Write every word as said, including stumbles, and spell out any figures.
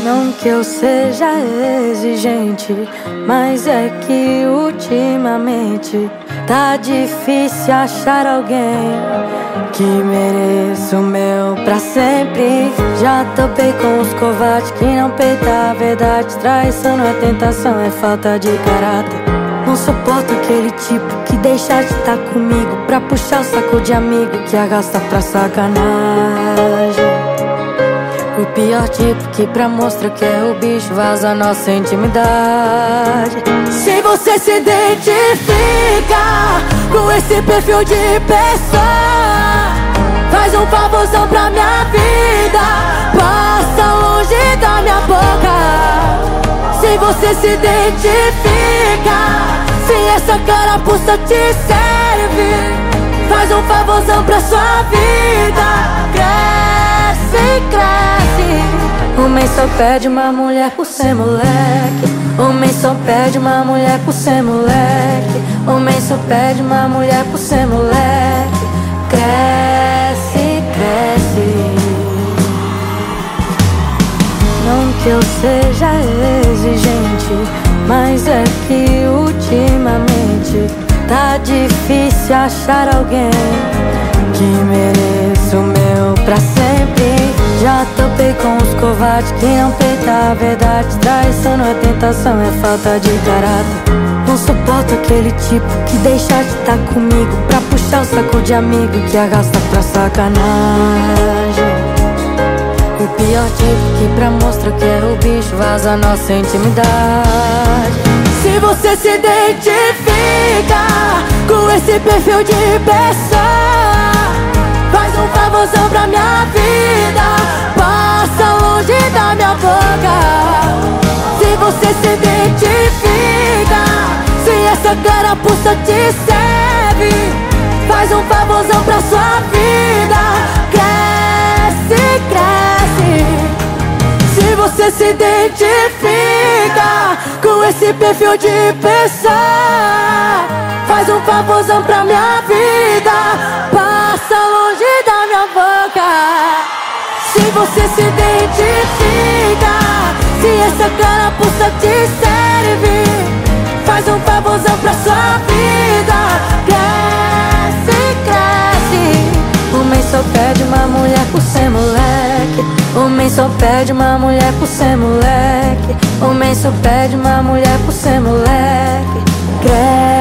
Não que eu seja exigente, mas é que ultimamente tá difícil achar alguém que mereça o meu pra sempre. Já topei com os covardes que não peita a verdade. Traição não é tentação, é falta de caráter. Não suporto aquele tipo que deixa de estar comigo pra puxar o saco de amigo que arrasta pra sacanagem. O pior tipo que pra mostrar que é o bicho vaza nossa intimidade. Se você se identifica com esse perfil de pessoa, faz um favorzão pra minha vida, passa longe da minha boca. Se você se identifica, se essa carapuça te serve, faz um favorzão pra sua vida. Cresce, cresce. Homem só pede uma mulher por ser moleque. Homem só pede uma mulher por ser moleque. Homem só pede uma mulher por ser moleque. Cresce, cresce. Não que eu seja exigente, mas é que ultimamente tá difícil achar alguém que mereça o meu pra sempre. Já topei com os covardes que não peita a verdade. Traição não é tentação, é falta de caráter. Não suporto aquele tipo que deixa de estar comigo pra puxar o saco de amigo que arrasta pra sacanagem. O pior tipo que pra mostrar que é o bicho vaza nossa intimidade. Se você se identifica com esse perfil de pessoa, faz um favorzão pra minha vida, passa longe da minha boca. Se você se identifica, se essa carapuça te serve, faz um favorzão pra sua vida. Cresce, cresce. Se você se identifica com esse perfil de pessoa, faz um favorzão pra minha vida, passa longe da minha boca. Se você se identifica, se essa carapuça te serve, faz um favorzão pra sua vida. Cresce, cresce. Homem só pede uma mulher por ser moleque. Homem só pede uma mulher por ser moleque. Homem só pede uma mulher por ser moleque. Cresce.